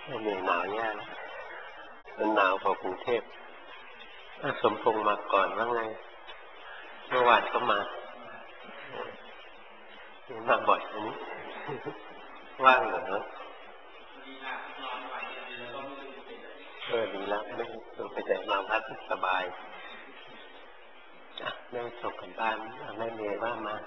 ไม่มีหนาวแย่มันหนาวกว่ากรุงเทพสมพงษ์มาก่อนว่าไงเมื่อวานก็มาบ่อยนี้ว่างเหรอดีแล้วไม่ต้องไปแต่มาพักสบายไม่ส่งกันบ้านไม่เมย์ว่ามา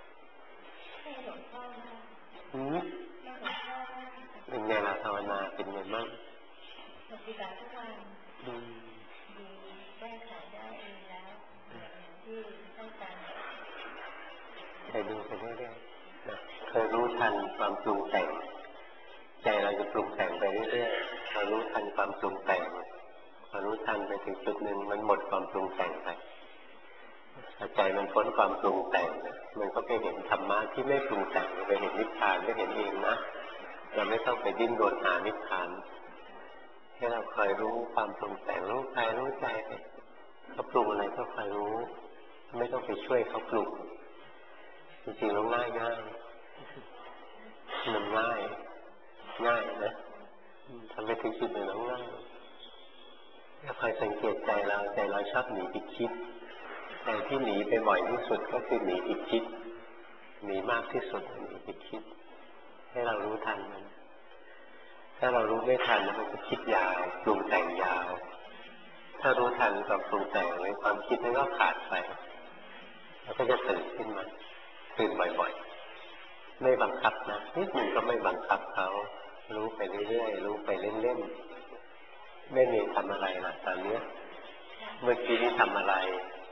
เป็นไงล่ะภาวนาเป็นไงบ้างปฏิบัติทุกวันดีแก้ไขได้เองแล้วที่ต้องการใจดูไปเรื่อยๆเคยรู้ทันความปรุงแต่งใจเราจะปรุงแต่งไปเรื่อยๆเรารู้ทันความปรุงแต่งพอรู้ทันไปถึงจุดหนึ่งมันหมดความปรุงแต่งไปใจมันพ้นความปรุงแต่งมันก็ไปเห็นธรรมะที่ไม่ปรุงแต่งไปเห็นนิพพานไม่เห็นเองนะเราไม่ต้องไปดิ้นรนหานิพพานให้เราคอยรู้ความปรุงแต่งรู้กายรู้ใจไปเขาปรุงอะไรก็คอยรู้ไม่ต้องไปช่วยเขาปรุงจริงๆแล้วง่ายมันง่ายนะทำไปถึงจุดหนึ่งแล้วง่ายถ้าคอยสังเกตใจเราชอบหนีไปคิดใจที่หนีไปบ่อยที่สุดก็คือหนีไปคิดหนีมากที่สุดหนีไปคิดให้เรารู้ทันมันถ้าเรารู้ไม่ทันมันจะคิดยาวปรุงแต่งยาวถ้ารู้ทันความปรุงแต่งไว้ความคิดนั้นก็ขาดไปแล้วก็จะตื่นขึ้นมาตื่นบ่อยๆไม่บังคับนะนิดหนึ่งก็ไม่บังคับเขารู้ไปเรื่อยๆรู้ไปเล่นๆไม่มีทำอะไรล่ะตอนนี้เมื่อกี้นี้ทำอะไร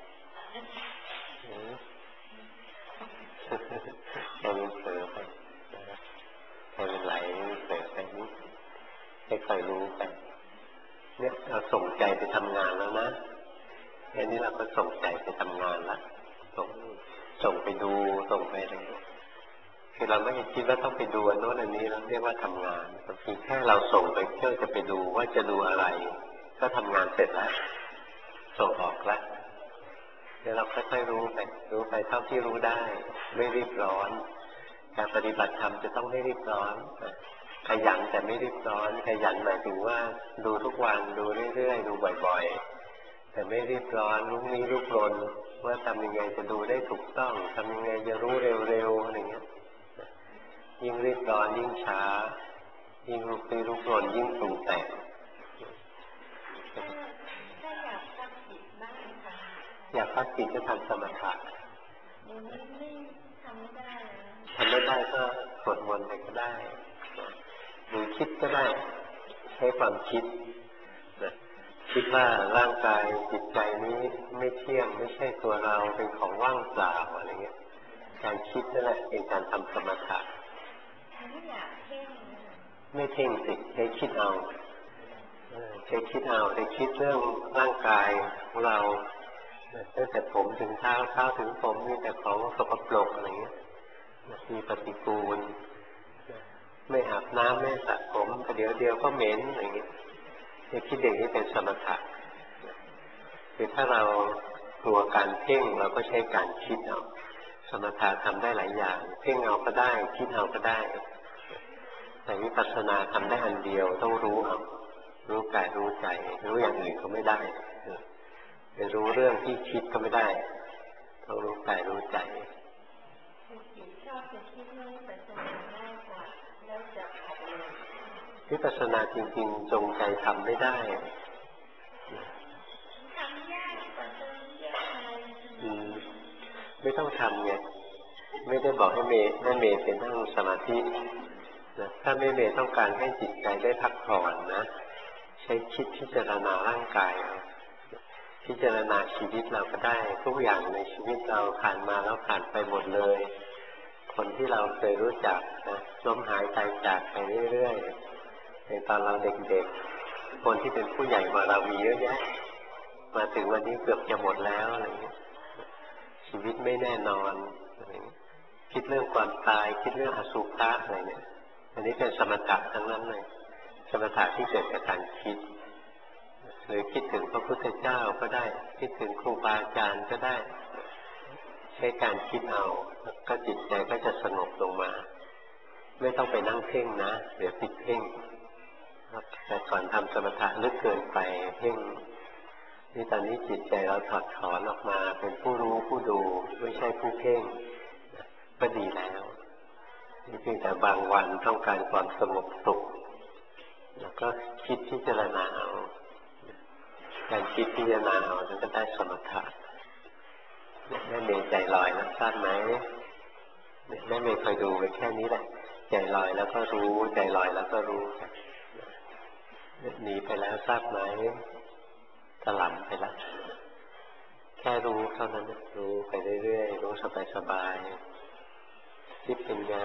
เราเผลอไปเราไหลเผลอไปนิดให้คอยรู้ไปเนี่ยเราส่งใจไปทำงานแล้วนะแค่นี้เราก็ส่งใจไปทำงานละส่งไปดูส่งไปอะไรคือเราไม่คิดว่าต้องไปดูอันโน้นอันนี้เราเรียกว่าทำงานบางทีแค่เราส่งไปเพื่อจะไปดูว่าจะดูอะไรก็ทำงานเสร็จแล้วส่งออกแล้วเดี๋ยวเราค่อยๆรู้ไปเท่าที่รู้ได้ไม่รีบร้อนการปฏิบัติธรรมจะต้องไม่รีบร้อนขยันแต่ไม่รีบร้อนขยันหมายถึงว่าดูทุกวันดูเรื่อยๆดูบ่อยๆแต่ไม่รีบร้อนลุกลี้ลุกลนว่าทำยังไงจะดูได้ถูกต้องทำยังไงจะรู้เร็วๆอะไรเงี้ยยิ่งรีบร้อนยิ่งช้ายิ่งลุกลี้ลุกลนยิ่งปรุงแต่งอยากพักจิตก็ทำสมถะทำไม่ได้ก็สวดมนต์ไปก็ได้หรือคิดก็ได้ใช้ความคิดคิดว่าร่างกายจิตใจนี้ไม่เที่ยงไม่ใช่ตัวเราเป็นของว่างเปล่าอะไรเงี้ยการคิดนั่นแหละเป็นการทำสมถะไม่เพ่งสิใช้คิดเอาใช้คิดเรื่องร่างกายของเราตั้งแต่ผมถึงเท้าถึงผมมีแต่ของสกปรกอะไรเงี้ยมีปฏิกูลไม่อาบน้ำไม่สระผมเดี๋ยวก็เหม็นอะไรเงี้ยจะคิดอย่างนี้เป็นสมถะคือถ้าเรากลัวการเพ่งเราก็ใช้การคิดเอาสมถะทำได้หลายอย่างเพ่งเอาก็ได้คิดเอาก็ได้แต่วิปัสสนาทำได้อันเดียวต้องรู้เอารู้กายรู้ใจรู้อย่างอื่นก็ไม่ได้ไปรู้เรื่องที่คิดก็ไม่ได้ต้องรู้กายรู้ใจวิปัสสนาจริงๆจงใจทำไม่ได้ไม่ต้องทำไงไม่ได้บอกให้เมย์เป็นนั่งสมาธินะถ้าเมย์ต้องการให้จิตใจได้พักผ่อนนะใช้คิดพิจารณาร่างกายพิจารณาชีวิตเราก็ได้ทุกอย่างในชีวิตเราผ่านมาแล้วผ่านไปหมดเลยคนที่เราเคยรู้จักนะล้มหายตายจากไปเรื่อยๆในตอนเราเด็กๆคนที่เป็นผู้ใหญ่กว่าเรามีเยอะแยะมาถึงวันนี้เกือบจะหมดแล้วอะไรอย่างนี้ชีวิตไม่แน่นอนคิดเรื่องความตายคิดเรื่องอสุภะอะไรเนี่ยอันนี้เป็นสมถะทั้งนั้นเลยสมถะที่เกิดจากการคิดหรือคิดถึงพระพุทธเจ้าก็ได้คิดถึงครูบาอาจารย์ก็ได้ใช้การคิดเอาก็จิตใจก็จะสงบลงมาไม่ต้องไปนั่งเพ่งนะเดี๋ยวติดเพ่งแต่ก่อนทำสมถะลึกเกินไปเพ่งนี่ตอนนี้จิตใจเราถอดถอนออกมาเป็นผู้รู้ผู้ดูไม่ใช่ผู้เพ่งก็ดีแล้วนี่เพียงแต่บางวันต้องการความสงบสุขแล้วก็คิดพิจารณาเอาการคิดพิจารณาเอาถึงจะได้สมถะแม่เมย์ใจลอยนะทราบไหมแม่เมย์คอยดูไปแค่นี้แหละใจลอยแล้วก็รู้ใจลอยแล้วก็รู้หนีไปแล้วทราบไหมถลำไปแล้วแค่รู้เท่านั้นรู้ไปเรื่อยๆรู้สบายๆคิดเป็นไง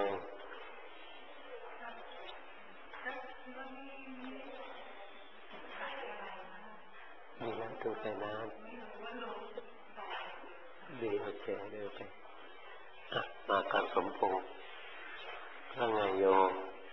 มีแล้วดูใจน้ำดีโอเคเดินไปมาการสมพงษ์ว่าไงโยม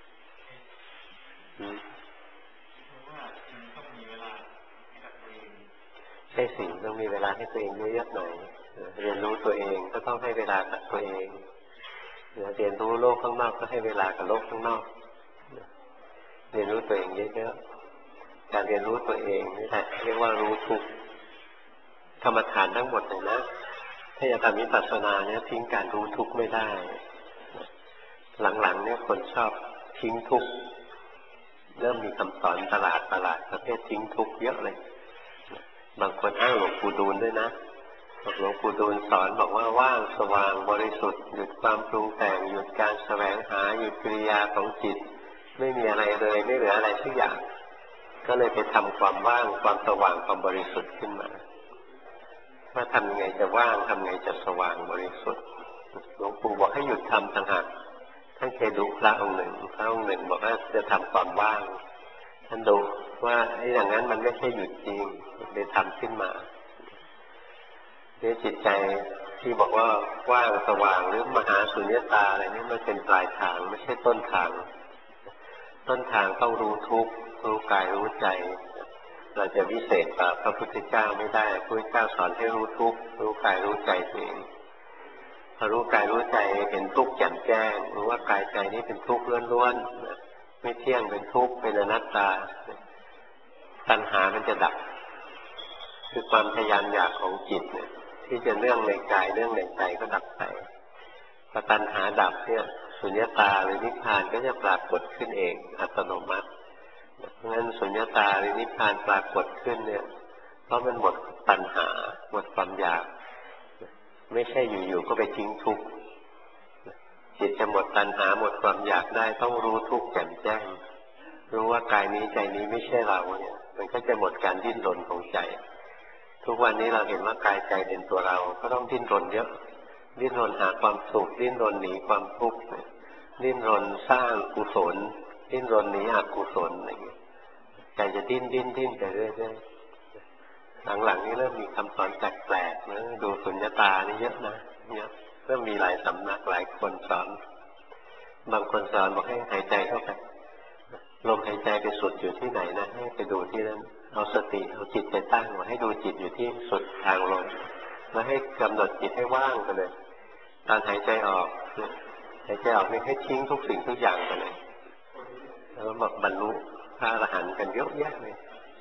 ใช่สิต้องมีเวลาให้ตัวเองเยอะๆหน่อยเรียนรู้ตัวเองก็ต้องให้เวลากับตัวเองเรียนรู้โลกข้างนอกก็ให้เวลากับโลกข้างนอกเรียนรู้ตัวเองเยอะๆการเรียนรู้ตัวเองนี่แหละเรียกว่ารู้ทุกข์กรรมฐานทั้งหมดเลยนะถ้าจะทำวิปัสสนาเนี่ยทิ้งการรู้ทุกข์ไม่ได้หลังๆเนี่ยคนชอบทิ้งทุกข์เริ่มมีคำสอนประหลาดประเภททิ้งทุกข์เยอะเลยบางคนอ้างหลวงปู่ดูลด้วยนะหลวงปู่ดูลสอนบอกว่าว่างสว่างบริสุทธิ์หยุดความปรุงแต่งหยุดการแสวงหาหยุดกิริยาของจิตไม่มีอะไรเลยไม่เหลืออะไรสักอย่างก็เลยไปทำความว่างความสว่างความบริสุทธิ์ขึ้นมาว่าทำยังไงจะว่างทำยังไงจะสว่างบริสุทธิ์หลวงปู่บอกให้หยุดทำต่างหากท่านเคยดูพระองค์หนึ่งบอกว่าจะทำความว่างท่านดูว่าไอ้อย่างนั้นมันไม่ใช่หยุดจริงเลยทำขึ้นมาเนี่ยจิตใจที่บอกว่าว่างสว่างหรือมหาสุญญตาอะไรนี่มันเป็นปลายทางไม่ใช่ต้นทางต้นทางต้องรู้ทุกข์รู้กายรู้ใจเราจะวิเศษกว่าพระพุทธเจ้าไม่ได้พระพุทธเจ้าสอนให้รู้ทุกข์รู้กายรู้ใจตัวเองพอรู้กายรู้ใจเห็นทุกข์แจ่มแจ้งรู้ว่ากายใจนี้เป็นทุกข์ล้วนๆไม่เที่ยงเป็นทุกข์เป็นอนัตตาตัณหามันจะดับคือความทยานอยากของจิตเนี่ยที่จะเรื่องในกายเรื่องในใจก็ดับไปพอตัณหาดับเนี่ยสุญญตาหรือนิพพานก็จะปรากฏขึ้นเองอัตโนมัติเพราะฉะนั้นสุญญตาหรือนิพพานปรากฏขึ้นเนี่ยเพราะมันหมดตัณหาหมดความอยากไม่ใช่อยู่ๆก็ไปทิ้งทุกข์จิตจะหมดตัณหาหมดความอยากได้ต้องรู้ทุกข์แจ่มแจ้งรู้ว่ากายนี้ใจนี้ไม่ใช่เราเนี่ยมันก็จะหมดการดิ้นรนของใจทุกวันนี้เราเห็นว่ากายใจเป็นตัวเราก็ต้องดิ้นรนเยอะดิ้นรนหาความสุขดิ้นรนหนีความทุกข์ดิ้นรนสร้างกุศลดิ้นรนหนีอกุศลอะไรอย่างเงี้ยใจจะดิ้นไปเรื่อยๆหลังๆนี้เริ่มมีคำสอนแปลกๆนะดูสุญญตานี่เยอะนะเยอะเริ่มมีหลายสำนักหลายคนสอนบางคนสอนบอกให้หายใจเข้าไปลมหายใจไปสุดอยู่ที่ไหนนะให้ไปดูที่นั่นเอาสติเอาจิตไปตั้งไว้ให้ดูจิตอยู่ที่สุดทางลมแล้วให้กำหนดจิตให้ว่างไปเลยตอนหายใจออกหายใจออกนี่ให้ทิ้งทุกสิ่งทุกอย่างไปเลยแล้วบอกบรรลุพระอรหันต์กันเยอะแยะเลย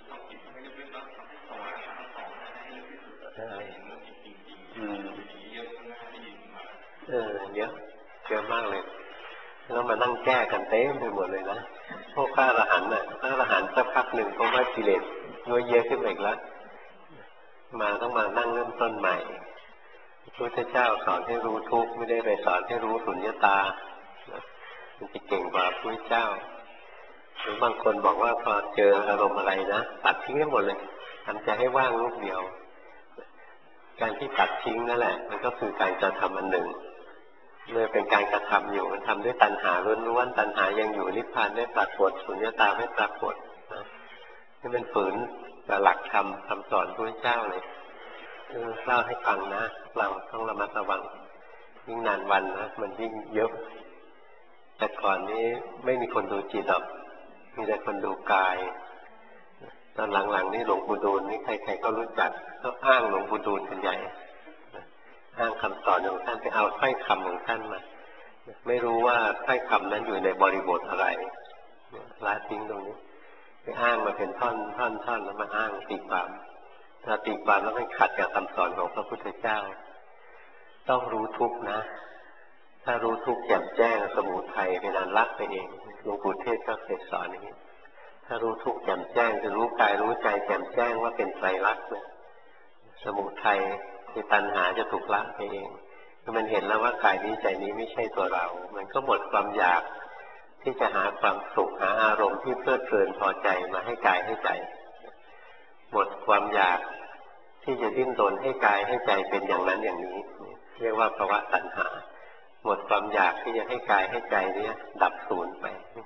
เยอะมากเลยแล้วมานั่งแก้กันเต็มไปหมดเลยนะพวกพระอรหันต์น่ะพระอรหันต์สักพักหนึ่งเพราะว่ากิเลสเยอะขึ้นอีกแล้วต้องมานั่งเริ่มต้นใหม่พระพุทธเจ้าสอนให้รู้ทุกข์ไม่ได้ไปสอนให้รู้สุญญตามันจะเก่งกว่าพระพุทธเจ้าหรือบางคนบอกว่าพอเจออารมณ์อะไรนะตัดทิ้งให้หมดเลยทำใจให้ว่างลูกเดียวการที่ตัดทิ้งนั่นแหละมันก็คือการกระทำอันหนึ่งเมื่อเป็นการกระทำอยู่มันทำด้วยตัณหาล้วนๆตัณหายังอยู่นิพพานไม่ปรากฏสุญญตาไม่ปรากฏนะนี่เป็นฝืนกับหลักธรรมคำสอนพระพุทธเจ้าเลยเล่าให้ฟังนะเราต้องระมัดระวังยิ่งนานวันนะมันยิ่งเยอะแต่ก่อนนี้ไม่มีคนดูจิตหรอกมีแต่คนดูกายตอนหลังๆนี่หลวงปู่ดูลนี่ใครๆก็รู้จักก็อ้างหลวงปู่ดูลกันใหญ่อ้างคำสอนของท่านไปเอาถ้อยคำของท่านมาไม่รู้ว่าถ้อยคำนั้นอยู่ในบริบทอะไรละทิ้งตรงนี้ไปอ้างมาเป็นท่อนแล้วมาอ้างตีความถ้าตีความแล้วไม่ขัดกับคำสอนของพระพุทธเจ้าต้องรู้ทุกข์นะถ้ารู้ทุกข์แจ่มแจ้งสมุทัยเป็นอันละไปเองหลวงปู่เทศก็เคยสอนอย่างนี้ถ้ารู้ทุกข์แจ่มแจ้งจะรู้กายรู้ใจแจ่มแจ้งว่าเป็นไตรลักษณ์นะสมุทัยคือตัณหาจะถูกละไปเองมันเห็นแล้วว่ากายนี้ใจนี้ไม่ใช่ตัวเรามันก็หมดความอยากที่จะหาความสุขหาอารมณ์ที่เพลิดเพลินพอใจมาให้กายให้ใจหมดความอยากที่จะดิ้นรนให้กายให้ใจเป็นอย่างนั้นอย่างนี้เรียกว่าภาวะตัณหาหมดความอยากที่จะให้กายให้ใจนี้ดับสูญไป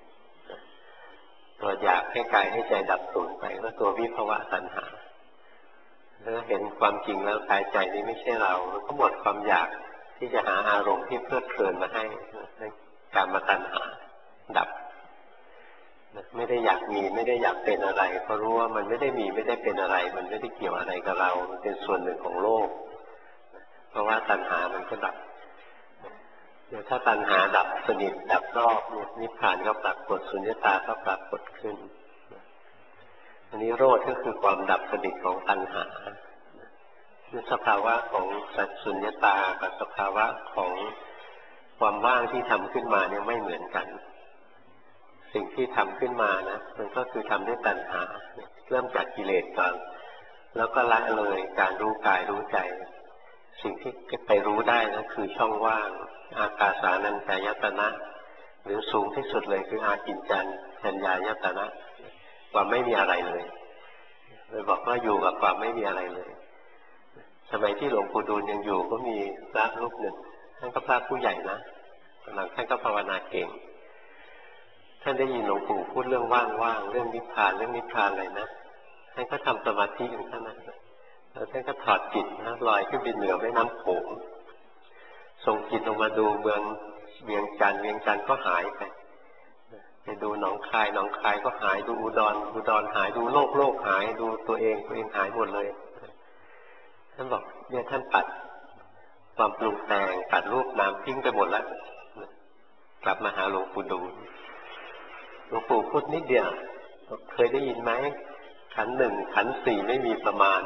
ตัวอยากให้กายให้ใจดับสูญไปก็ตัววิภวะตัณหาแล้วเห็นความจริงแล้วกายใจนี้ไม่ใช่เราก็หมดความอยากที่จะหาอารมณ์ที่เพลิดเพลินมาให้กามตัณหาดับไม่ได้อยากมีไม่ได้อยากเป็นอะไรเพราะรู้ว่ามันไม่ได้มีไม่ได้เป็นอะไรมันไม่ได้เกี่ยวอะไรกับเรามันเป็นส่วนหนึ่งของโลกเพราะว่าตัณหามันก็ดับถ้าตัณหาดับสนิทดับรอบนิพพานก็ปรากฏสุญญตาก็ปรากฏขึ้นอันนี้โรธก็คือความดับสนิทของตัณหาสภาวะของสัจสุญญตากับสภาวะของความว่างที่ทำขึ้นมาเนี่ยไม่เหมือนกันสิ่งที่ทำขึ้นมานะมันก็คือทำด้วยตัณหาเริ่มจากกิเลสก่อนแล้วก็ละเลยการรู้กายรู้ใจสิ่งที่ไปรู้ได้นะคือช่องว่างอากาสานัญจายตนะหรือสูงที่สุดเลยคืออากินจัญญัญญายตนะความไม่มีอะไรเลยเลยบอกว่าอยู่กับความไม่มีอะไรเลยสมัยที่หลวงปู่ดูลยังอยู่ก็มีพระรูปหนึ่งท่านก็พระผู้ใหญ่นะหลังท่านก็ภาวนาเก่งท่านได้ยินหลวงปู่พูดเรื่องว่างๆเรื่องนิพพานอะไรนะท่านก็ทำสมาธิอยู่ท่านนั้นแล้วท่านก็ถอดจิตนะลอยขึ้นไปเหนือแม่น้ำโขงส่งจิตลงมาดูเมืองเวียงจันทร์ก็หายไปดูหนองคายก็หายดูอุดรหายดูโลกหายดูตัวเองหายหมดเลยท่านบอกเนี่ยท่านปัดความปรุงแต่งปัดรูปนามทิ้งไปหมดแล้วกลับมาหาหลวงปู่ดูหลวงปู่พูดนิดเดียวเคยได้ยินไหมขันธ์หนึ่งขันธ์สี่ไม่มีประมาณ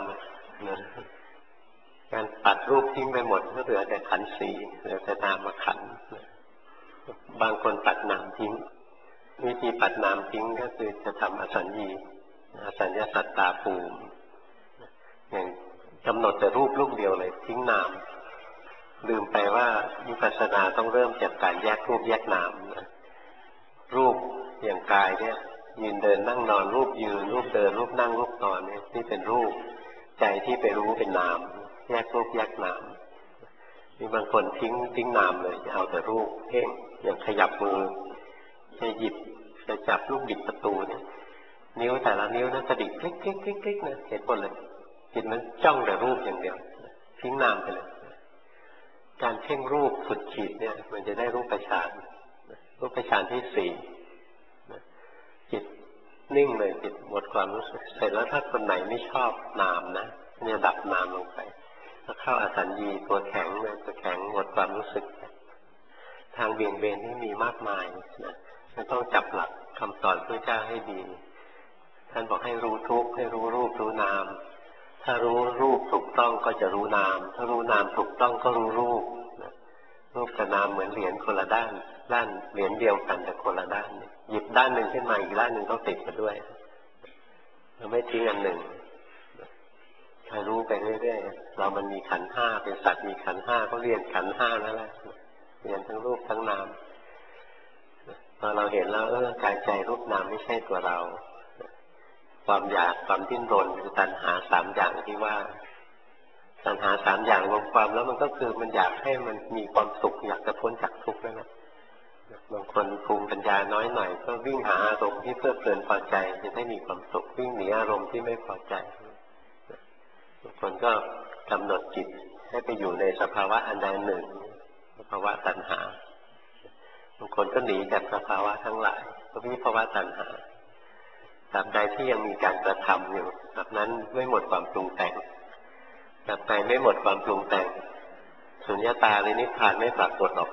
การปัดรูปทิ้งไปหมดก็เหลือแต่ขันธ์สี่เหลือแต่นามขันธ์บางคนปัดนามทิ้งวิธีปัดนามทิ้งก็คือจะทำอสัญญีอสัญญาสัตตาภูมิอย่างกำหนดแต่รูปลูกเดียวเลยทิ้งนามลืมไปว่าวิปัสสนาต้องเริ่มจากการแยกรูปแยกนามรูปอย่างกายเนี่ยยืนเดินนั่งนอนรูปยืนรูปเดินรูปนั่งรูปนอนเนี่ยนี่เป็นรูปใจที่ไปรู้เป็นนามแยกรูปแยกนามมีบางคนทิ้งนามเลยจะเอาแต่รูปเพ่งอย่างขยับมือจะหยิบจะจับลูกบิดประตูเนี่ยนิ้วแต่ละนิ้วนั้นกระดิกคลิกๆนะเห็นหมดเลยจิตมันจ้องแต่รูปอย่างเดียวทิ้งนามไปเลยการเพ่งรูปสุดขีดเนี่ยมันจะได้รูปฌานที่สี่จิตนิ่งเลยจิตหมดความรู้สึกเสร็จแล้วถ้าคนไหนไม่ชอบนามนะเนี่ยดับนามลงไปแล้วเข้าอสัญญีตัวแข็งเลยตัวแข็งหมดความรู้สึกทางเบี่ยงเบนนี่มีมากมายนะไม่ต้องจับหลักคำสอนพระเจ้าให้ดีท่านบอกให้รู้ทุกข์ให้รู้รูปรู้นามถ้ารู้รูปถูกต้องก็จะรู้นามถ้ารู้นามถูกต้องก็รู้รูปรูปกับนามเหมือนเหรียญคนละด้านเหรียญเดียวกันแต่คนละด้านหยิบด้านหนึ่งขึ้นมาอีกด้านหนึ่งต้องติดมาด้วยเราไม่ทิ้งอันหนึ่งถ้ารู้ไปเรื่อยๆเรามันมีขันธ์ห้าเป็นสัตว์มีขันธ์ห้าก็เรียนขันธ์ห้านั่นแหละเรียนทั้งรูปทั้งนามพอเราเห็นแล้วกายใจรูปนามไม่ใช่ตัวเราความอยากความดิ้นรนคือตัณหาสามอย่างที่ว่าตัณหาสามอย่างรวมความแล้วมันก็คือมันอยากให้มันมีความสุขอยากจะพ้นจากทุกข์นั่นแหละบางคนภูมิปัญญาน้อยหน่อยก็วิ่งหาอารมณ์ที่เพลิดเพลินพอใจจะได้มีความสุขวิ่งหนีอารมณ์ที่ไม่พอใจบางคนก็กำหนดจิตให้ไปอยู่ในสภาวะอันใดหนึ่งสภาวะตัณหาบางคนก็หนีจากสภาวะทั้งหลายก็วิภาวะตัณหาตราบใดที่ยังมีการกระทำอยู่แบบนั้นไม่หมดความปรุงแต่งตราบใดไม่หมดความปรุงแต่งสุญญตาหรือนิพพานไม่ปรากฏหรอก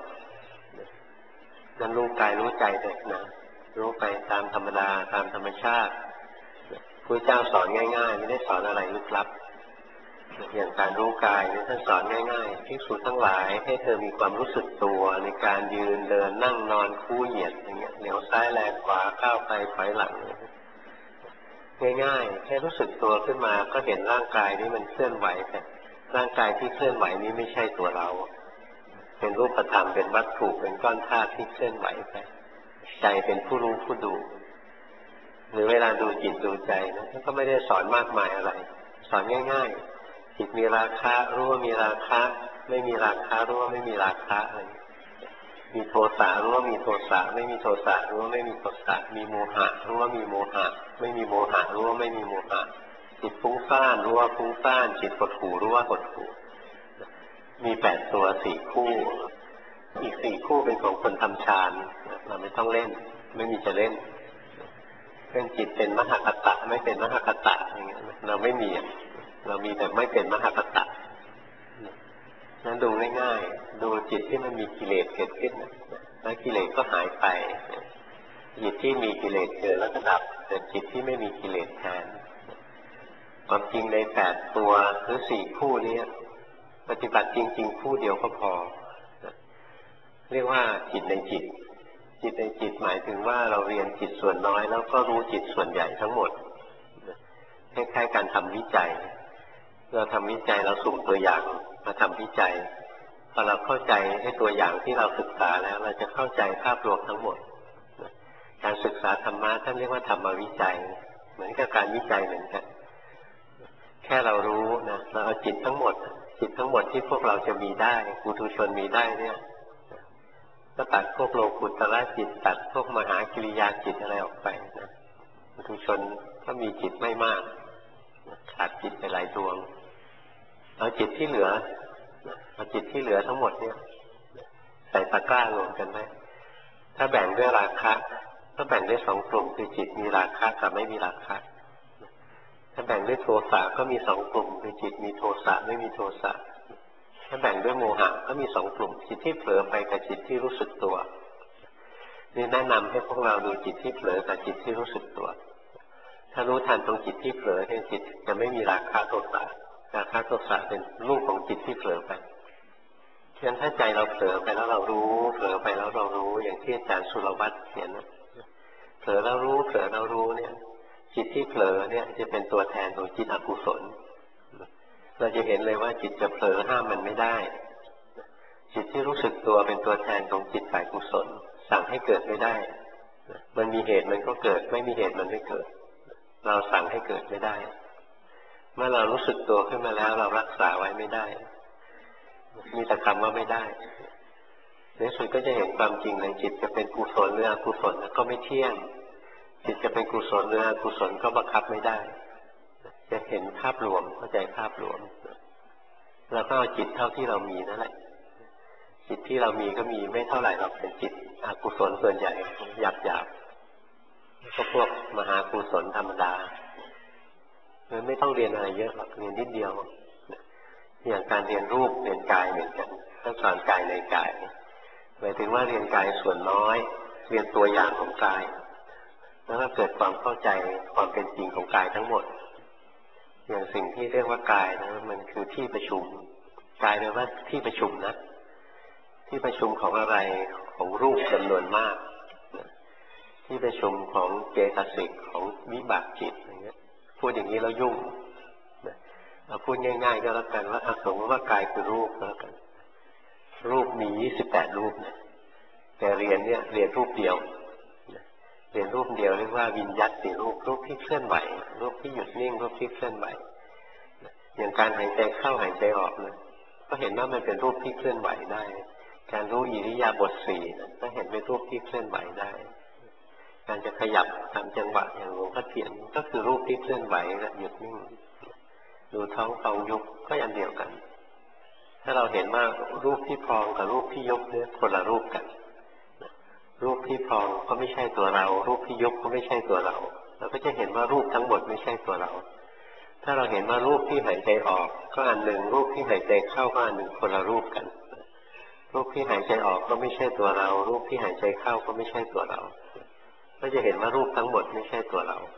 นั้นรู้กายรู้ใจเด็กนะรู้ไปตามธรรมดาตามธรรมชาติพระเจ้าสอนง่ายๆไม่ได้สอนอะไรลึกลับอย่างการรู้กายเนี่ยท่านสอนง่ายๆภิกษุทั้งหลายให้เธอมีความรู้สึกตัวในการยืนเดินนั่งนอนคู่เหยียดอย่างเงี้ยเหลียวซ้ายแลขวาก้าวไปถอยหลังง่ายๆแค่รู้สึกตัวขึ้นมาก็เห็นร่างกายนี้มันเคลื่อนไหวแต่ร่างกายที่เคลื่อนไหวนี้ไม่ใช่ตัวเราเป็นรูปธรรมเป็นวัตถุเป็นก้อนธาตุที่เคลื่อนไหวไปใจเป็นผู้รู้ผู้ดูหรือเวลาดูจิตดูใจนะก็ไม่ได้สอนมากมายอะไรสอนง่ายๆจิตมีราคะรู้ว่ามีราคะไม่มีราคะรู้ว่าไม่มีราคะอะไรมีโทสะรู้ว่ามีโทสะไม่มีโทสะรู้ว่าไม่มีโทสะมีโมหะรู้ว่ามีโมหะไม่มีโมหะรู้ว่าไม่มีโมหะจิตฟุ้งซ่านรู้ว่าฟุ้งซ่านจิตหดหู่รู้ว่าหดหู่มี8ตัว4คู่อีก4คู่เป็นของคนทำฌานเราไม่ต้องเล่นไม่มีจะเล่นเรื่องจิตเป็นมหคตะไม่เป็นมหคตะอย่างเงี้ยเราไม่มีเรามีแต่ไม่เป็นมหคตะนั้นดูง่ายๆดูจิตที่มันมีกิเลสเกิดขึ้นแล้วกิเลสก็หายไปจิตที่มีกิเลสเกิดแล้วก็ดับแต่จิตที่ไม่มีกิเลสแทนความจริงใน8ตัวหรือ4คู่นี้ปฏิบัติจริงๆคู่เดียวก็พอเรียกว่าจิตในจิตจิตในจิตหมายถึงว่าเราเรียนจิตส่วนน้อยแล้วก็รู้จิตส่วนใหญ่ทั้งหมดคล้ายๆการทำวิจัยเราทำวิจัยเราสุ่มตัวอย่างมาทำวิจัยพอเราเข้าใจให้ตัวอย่างที่เราศึกษาแล้วเราจะเข้าใจภาพรวมทั้งหมดการศึกษาธรรมะท่านเรียกว่าธรรมวิจัยเหมือนกับการวิจัยเหมือนกันแค่เรารู้นะเราเอาจิตทั้งหมดที่พวกเราจะมีได้ปุถุชนมีได้เนี่ยก็ตัดพวกโลกุตระจิตตัดพวกมหากิริยาจิตอะไรออกไปนะปุถุชนก็มีจิตไม่มากขาดจิตไปหลายดวงเอาจิตที่เหลือทั้งหมดเนี่ยใส่ตะกร้ารวมกันไหมถ้าแบ่งด้วยราคะก็แบ่งได้2กลุ่มคือจิตมีราคะกับไม่มีราคะถ้าแบ่งด้วยโทสะก็มี2กลุ่มคือจิตมีโทสะไม่มีโทสะถ้าแบ่งด้วยโมหะก็มี2กลุ่มจิตที่เผลอไปกับจิตที่รู้สึกตัวนี่แนะนำให้พวกเราดูจิตที่เผลอกับจิตที่รู้สึกตัวถ้ารู้ทันตรงจิตที่เผลอเนี่ยจิตจะไม่มีราคะโทสะราคะโทสะเป็นรูปของจิตที่เผลอไปฉะนั้นถ้าใจเราเผลอไปแล้วเรารู้เผลอไปแล้วเรารู้อย่างที่อาจารย์สุรวัตรเขียนนะเผลอแล้วรู้เผลอแล้วรู้เนี่ยจิตที่เผลอเนี่ยจะเป็นตัวแทนของจิตอกุศลเราจะเห็นเลยว่าจิตจะเผลอห้ามมันไม่ได้จิตที่รู้สึกตัวเป็นตัวแทนของจิตฝ่ายกุศลสั่งให้เกิดไม่ได้มันมีเหตุมันก็เกิดไม่มีเหตุมันไม่เกิดเราสั่งให้เกิดไม่ได้เมื่อเรารู้สึกตัวขึ้นมาแล้วเรารักษาไว้ไม่ได้มีแต่คำว่าไม่ได้ในสุดก็จะเห็นความจริงในจิตจะเป็นกุศลหรืออกุศลก็ไม่เที่ยงจิตจะเป็นกุศลหรืออกุศลก็บังคับไม่ได้จะเห็นภาพรวมเข้าใจภาพรวมแล้วก็เอาจิตเท่าที่เรามีนั่นแหละจิตที่เรามีก็มีไม่เท่าไหร่หรอกเป็นจิตอกุศลส่วนใหญ่หยาบๆก็พวกมหากุศลธรรมดาไม่ต้องเรียนอะไรเยอะหรอกเรียนนิดเดียวอย่างการเรียนรูปเรียนกายเหมือนกันต้องสอนกายในกายหมายถึงว่าเรียนกายส่วนน้อยเรียนตัวอย่างของกายแล้วก็เกิดความเข้าใจความเป็นจริงของกายทั้งหมดอย่างสิ่งที่เรียกว่ากายนะมันคือที่ประชุมกายแปลว่าที่ประชุมนะที่ประชุมของอะไรของรูปจำนวนมากที่ประชุมของเจตสิกของวิบากจิตอย่างเงี้ยพูดอย่างนี้แล้วยุ่งเอาพูดง่ายๆก็แล้วกันว่าสมมติว่ากายคือรูปก็แล้วกันรูปมี28รูปนะแต่เรียนรูปเดียวเรียนรูปเดียวเรียกว่าวิญญัตติรูปที่เคลื่อนไหวรูปที่หยุดนิ่งรูปที่เคลื่อนไหวอย่างการหายใจเข้าหายใจออกนะก็เห็นว่ามันเป็นรูปที่เคลื่อนไหวได้การรู้อิริยาบถ4นะก็เห็นเป็นรูปที่เคลื่อนไหวได้การจะขยับตามจังหวะอย่างหลวงพ่อเทียนก็คือรูปที่เคลื่อนไหวและหยุดนิ่งดูท้องฟองยุบก็อันเดียวกันถ้าเราเห็นว่ารูปที่พองกับรูปที่ยุบเนี่ยคนละรูปกันรูปที่พองก็ไม่ใช่ตัวเรารูปที่ยุบก็ไม่ใช่ตัวเราเราก็จะเห็นว่ารูปทั้งหมดไม่ใช่ตัวเราถ้าเราเห็นว่ารูปที่หายใจออกก็อันหนึ่งรูปที่หายใจเข้าก็อันหนึ่งคนละรูปกันรูปที่หายใจออกก็ไม่ใช่ตัวเรารูปที่หายใจเข้าก็ไม่ใช่ตัวเราก็จะเห็นว่ารูปทั้งหมดไม่ใช่ตัวเรา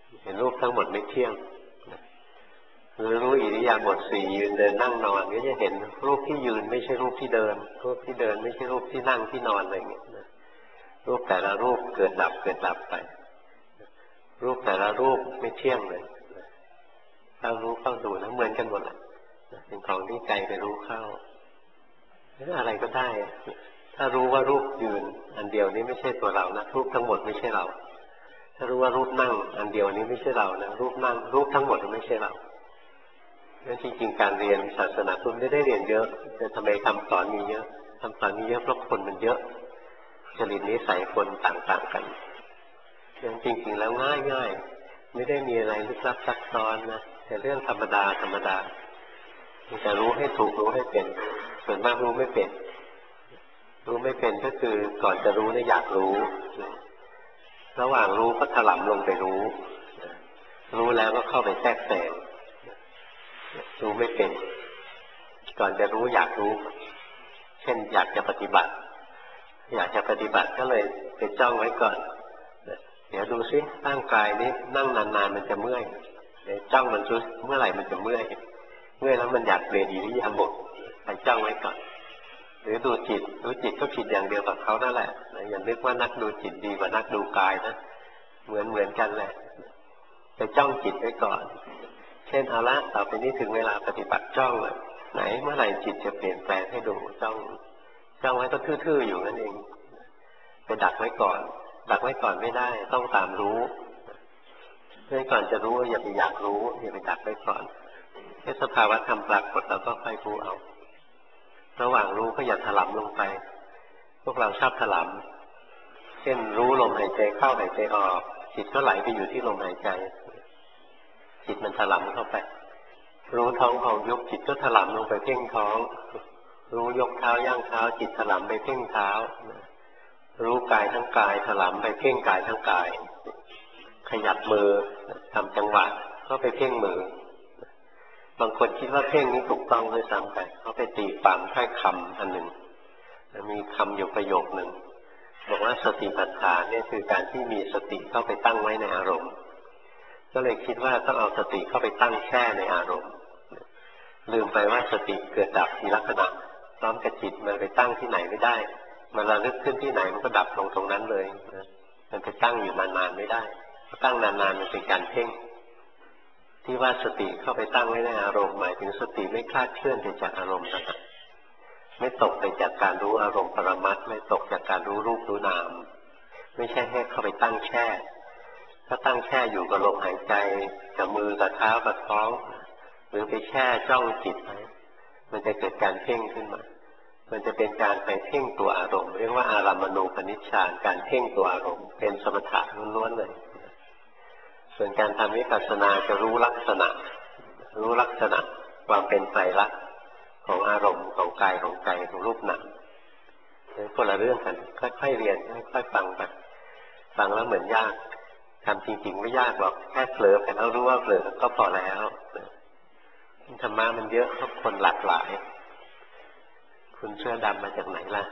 เห็นรูปทั้งหมดไม่เที่ยงหรือรู้อิริยาบถสี่ยืนเดินนั่งนอนก็จะเห็นรูปที่ยืนไม่ใช่รูปที่เดินรูปที่เดินไม่ใช่รูปที่นั่งที่นอนอะไรอย่างเงี้ยรูปแต่ละรูปเกิดดับเกิดดับไปรูปแต่ละรูปไม่เที่ยงเลยถ้ารู้เข้าดูนะเหมือนกันหมดแหละเป็นของที่ใจไปรู้เข้าอะไรก็ได้ถ้ารู้ว่ารูปยืนอันเดียวนี้ไม่ใช่ตัวเรานะรูปทั้งหมดไม่ใช่เราถ้ารู้ว่ารูปนั่งอันเดียวนี้ไม่ใช่เรานะรูปนั่งรูปทั้งหมดไม่ใช่เราแล้วจริงๆการเรียนศาสนาพุทธไม่ได้เรียนเยอะแต่ทำไมคำสอนมีเยอะคำสอนมีเยอะเพราะคนมันเยอะจริตนิสัยคนต่างๆกันจริงๆแล้วง่ายๆไม่ได้มีอะไรลึกลับซับซ้อนนะแต่เรื่องธรรมดาจะรู้ให้ถูกรู้ให้เป็นส่วนมากรู้ไม่เป็นก็คือก่อนจะรู้เนี่ยอยากรู้ระหว่างรู้ก็ถลำลงไปรู้แล้วก็เข้าไปแทรกแซงรู้ไม่เป็นก่อนจะรู้อยากรู้เช่นอยากจะปฏิบัติก็เลยไปจ้องไว้ก่อนเดี๋ยวดูซิร่างกายนี้นั่งนานๆมันจะเมื่อยเดี๋ยวจ้องมันดูเมื่อไหร่มันจะเมื่อยแล้วมันอยากเปลี่ยนอิริยาบถไปจ้องไว้ก่อนหรือดูจิตก็ผิดอย่างเดียวกับเขานั่นแหละอย่านึกว่านักดูจิตดีกว่านักดูกายนะเหมือนกันแหละไปจ้องจิตไว้ก่อนเช่นเอาละต่อไปนี้ถึงเวลาปฏิบัติจ้องเลยไหนเมื่อไหร่จิตจะเปลี่ยนแปลงให้ดูจ้องไว้ก็ทื่อๆอยู่นั่นเองไปดักไว้ก่อนไม่ได้ต้องตามรู้เพื่อก่อนจะรู้อย่าไปอยากรู้อย่าไปดักไว้ก่อนให้สภาวะธรรมปรากฏแล้วก็ค่อยรู้เอาระหว่างรู้ก็อย่าถลำลงไปพวกเราชอบถลำเช่นรู้ลมหายใจเข้าหายใจออกจิตก็ไหลไปอยู่ที่ลมหายใจจิตมันถลำเข้าไปรู้ท้องของยุบจิตก็ถลำลงไปเพ่งท้องรู้ยกเท้าย่างเท้าจิตถลำไปเพ่งเท้ารู้กายทั้งกายถลำไปเพ่งกายทั้งกายขยับมือทำจังหวะก็ไปเพ่งมือบางคนคิดว่าเพ่งนี้ถูกต้องด้วยซ้ำไปเขาไปตีความแค่คำอันหนึ่งมีคำอยู่ประโยคหนึ่งบอกว่าสติปัฏฐานเนี่ยคือการที่มีสติเข้าไปตั้งไว้ในอารมณ์ก็เลยคิดว่าต้องเอาสติเข้าไปตั้งแช่ในอารมณ์ลืมไปว่าสติเกิดดับมีลักษณะพร้อมกับจิตมันไปตั้งที่ไหนไม่ได้มันระลึกขึ้นที่ไหนมันก็ดับลงตรงนั้นเลยมันไปตั้งอยู่นานๆไม่ได้ตั้งนานๆมันเป็นการเพ่งที่ว่าสติเข้าไปตั้งไว้ในอารมณ์หมายถึงสติไม่คลาดเคลื่อนไปจากอารมณ์ต่างๆไม่ตกไปจากการรู้อารมณ์ปรมัตถ์ไม่ตกจากการรู้รูปรู้นามไม่ใช่ให้เข้าไปตั้งแช่ถ้าตั้งแช่อยู่กับลมหายใจกับมือกับเท้ากับท้องหรือไปแช่จ้องจิตไว้มันจะเกิดการเพ่งขึ้นมามันจะเป็นการไปเพ่งตัวอารมณ์เรียกว่าอารามณูปนิชฌานการเพ่งตัวอารมณ์เป็นสมถะล้วนๆเลยส่วนการทำวิปัสสนาจะรู้ลักษณะความเป็นไตรลักษณ์ของอารมณ์ของกายของใจของรูปนามคนละเรื่องกันค่อยๆเรียนค่อยๆฟังไปฟังแล้วเหมือนยากทำจริงๆไม่ยากหรอกแค่เผลอไปแล้วรู้ว่าเผลอก็พอแล้วธรรมะมันเยอะเพราะคนหลากหลายคุณเสื้อดำมาจากไหนล่ะ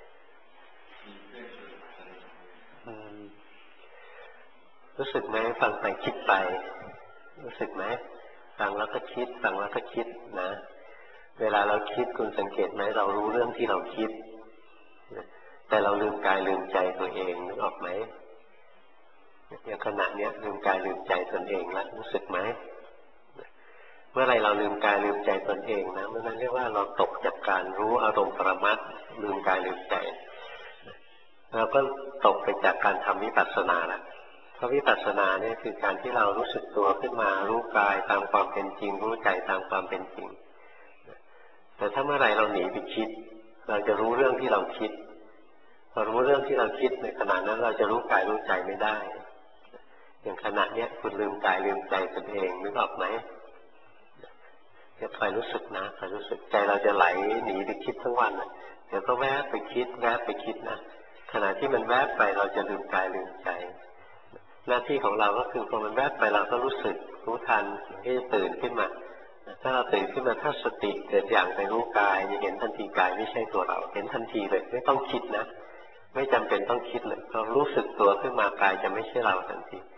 รู้สึกไหมฟังไปคิดไปรู้สึกไหมฟังแล้วก็คิดนะเวลาเราคิดคุณสังเกตไหมเรารู้เรื่องที่เราคิดแต่เราลืมกายลืมใจตัวเองนึกออกไหมอย่างขณะนี้ลืมกายลืมใจตนเองแล้วรู้สึกไหมเมื่อไรเราลืมกายลืมใจตนเองนะเมื่อนั้นเรียกว่าเราตกจากการรู้อารมณ์ปรมัตถ์ลืมกายลืมใจเราก็ตกไปจากการทำวิปัสสนาละเพราะวิปัสสนาเนี่ยคือการที่เรารู้สึกตัวขึ้นมารู้กายตามความเป็นจริงรู้ใจตามความเป็นจริงแต่ถ้าเมื่อไรเราหนีไปคิดเราจะรู้เรื่องที่เราคิดพอรู้เรื่องที่เราคิดในขณะนั้นเราจะรู้กายรู้ใจไม่ได้อย่างขณะนี้คุณลืมกายลืมใจตนเองนึกออกไหมจะคอยรู้สึกนะคอยรู้สึกใจเราจะไหลหนีไปคิดทั้งวันเดี๋ยวก็แวบไปคิดนะขณะที่มันแวบไปเราจะลืมกายลืมใจหน้าที่ของเราก็คือพอมันแวบไปเราก็รู้สึกรู้ทันที่จะตื่นขึ้นมาถ้าเราตื่นขึ้นมาถ้าสติเกิดอย่างไปรู้กายจะเห็นทันทีกายไม่ใช่ตัวเราเห็นทันทีเลยไม่ต้องคิดนะไม่จำเป็นต้องคิดเลยพอรู้สึกตัวขึ้นมากายจะไม่ใช่เราทันที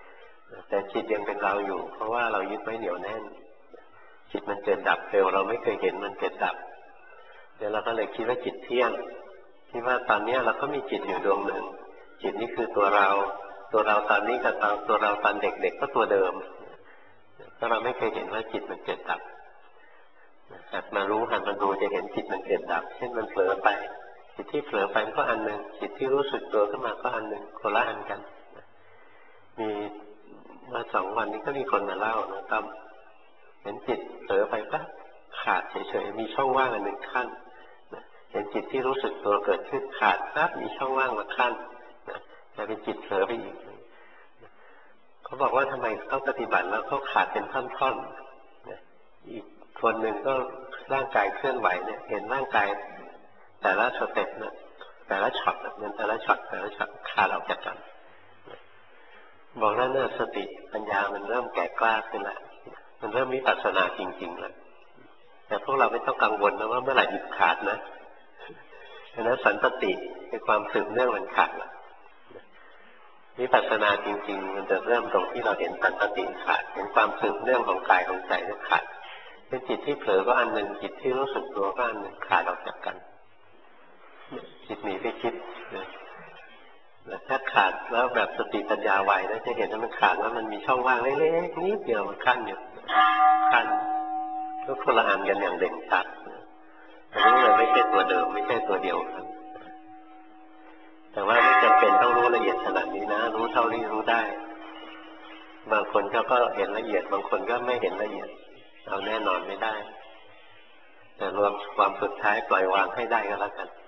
แต่จิตยังเป็นเราอยู่เพราะว่าเรายึดไว้เหนียวแน่นจิตมันเกิดดับเร็วเราไม่เคยเห็นมันเกิดดับเดี๋ยวเราก็เลยคิดว่าจิตเที่ยงคิดว่าตอนนี้เราก็มีจิตอยู่ดวงหนึ่งจิตนี้คือตัวเราตอนนี้กับตัวเราตอนเด็กๆก็ตัวเดิมก็เราไม่เคยเห็นว่าจิตมันเกิดดับหัดมารู้หัดมาดูจะเห็นจิตมันเกิดดับเช่นมันเผลอไปจิตที่เผลอไปก็อันหนึ่งจิตที่รู้สึกตัวขึ้นมาก็อันหนึ่งคนละอันกันมีมา2 วันนี้ก็มีคนมาเล่านะตั้มเห็นจิตเผลอไปปั๊บขาดเฉยๆมีช่องว่างอันหนึ่งขั้นเห็นจิตที่รู้สึกตัวเกิดขึ้นขาดปั๊บมีช่องว่างมาขั้นแต่เป็นจิตเผลอไปอีกเขาบอกว่าทำไมเขาปฏิบัติแล้วเขาขาดเป็นท่อนๆอีกคนหนึ่งก็ร่างกายเคลื่อนไหวเนี่ยเห็นร่างกายแต่ละสเต็ปเนี่ยแต่ละช็อตเนี่ยแต่ละช็อตขาดออกจากกันบอกแล้วเนี่ยสติปัญญามันเริ่มแก่กล้าขึ้นแล้วมันเริ่มวิปัสสนาจริงๆแล้วแต่พวกเราไม่ต้องกังวลนะว่าเมื่อไหร่จิตขาดนะฉะนั้นสันตติคือความสืบเนื่องมันขาดแล้ววิปัสสนาจริงๆมันจะเริ่มตรงที่เราเห็นสันตติขาดเห็นความสืบเนื่องของกายของใจนั้นขาดเป็นจิตที่เผลอก็อันหนึ่งจิตที่รู้สึกตัวก็อันหนึ่งขาดออกจากกันจิตหนีไปคิดถ้าขาดแล้วแบบสติปัญญาไวแล้วจะเห็นว่ามันขาดแล้วมันมีช่องว่างเล็กๆนิดเดียวมันขั้นอยู่ขั้นก็คนละอันกันอย่างเด่นชัดอันนี้เลยไม่ใช่ตัวเดิมไม่ใช่ตัวเดียวกันแต่ว่าไม่จำเป็นต้องรู้ละเอียดขนาดนี้นะรู้เท่าที่รู้ได้บางคนเขาก็เห็นละเอียดบางคนก็ไม่เห็นละเอียดเอาแน่นอนไม่ได้แต่รวมความสุดท้ายปล่อยวางให้ได้ก็แล้วกัน